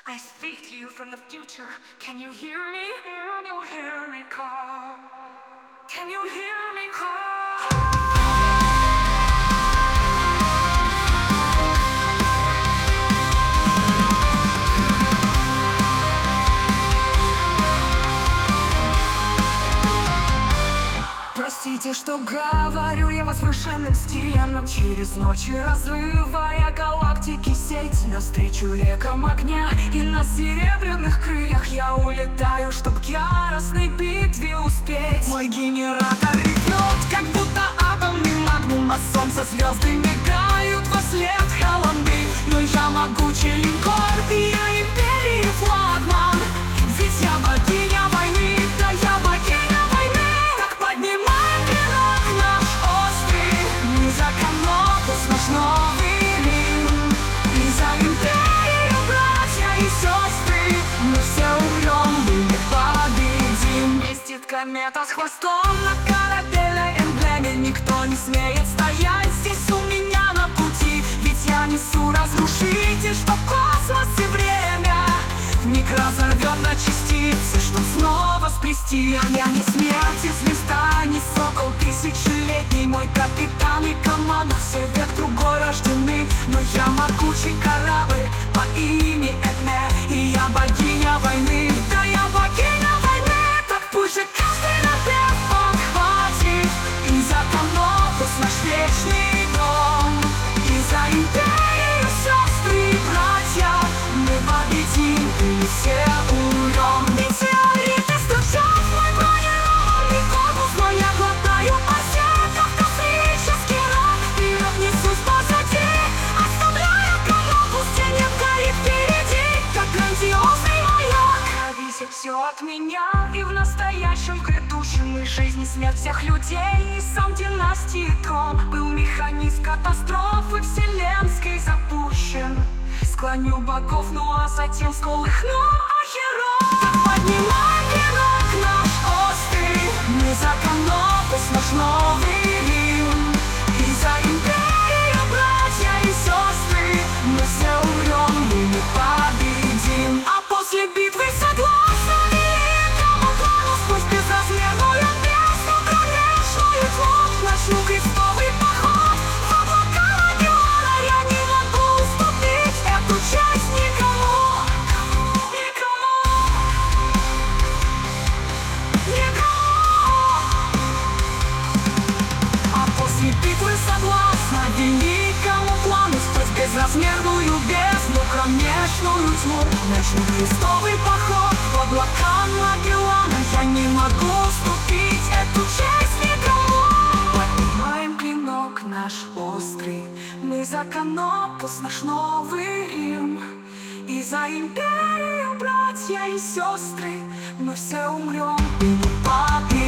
I speak to you from the future. Can you hear me? Can you hear me call? Can you hear me call? Простите, что говорю я возвышенным стилем, но через ночи разрывая галактики сеть, навстречу рекам огня и на серебряных крыльях я улетаю, чтоб к яростной битве успеть. Мой генератор ревет, как будто атомный магнум, а солнце звезды мигают во след Холланды. Но я могучий линкор, и я империи флагман, ведь я богиня войны, да я богиня войны. Так поднимаем клинок наш острый, мы за Канопус, наш новый Рим. И за империю, братья и сестры, мы все умрем, мы не победим. Блестит комета с хвостом на корабельной эмблеме, никто не смеет стоять здесь у меня на пути, ведь я несу разрушитель, что космос и время вмиг разорвет на частицы, чтоб снова сплести. Я не смерть и звезда, не сокол тысячелетний, мой капитан и команда все век другой рождены. Но я могучий корабль по имени Эдме, и я богиня войны, да я богиня войны. Так пусть же каждый напев подхватит, и за Канопус наш вечный дом, и за империю, сестры и братья, мы победим и все умрем. Метеориты стучат в мой бронированный корпус, но я глотаю осеков космический рок. Вперед несусь позади, оставляя Канопус, тенет горит впереди, как грандиозный маяк. Зависит все от меня, и в настоящем, в грядущем, и жизнь, и смерть всех людей, и сам династии трон. Был механизм катастрофы вселенской запущен, склоню богов, ну а затем всколыхну Ахерон. Так поднимай клинок наш острый, мы за Канопус, наш новый Рим. И за империю, братья и сестры, мы все умрем, мы не победим. А после битвы согласно великому плану, сквозь безразмерную бездну кромешную тьму, начну крестовый поход в облака Магеллана. Я не могу уступить эту часть никому, никому, никому. А после битвы согласно великому плану, сквозь безразмерную бездну кромешную тьму, начну крестовый поход в облака Магеллана. Я не могу уступить эту честь никому. Поднимаем клинок наш острый, мы за Канопус, наш новый Рим. И за империю, братья и сестры, мы все умрем и не победим.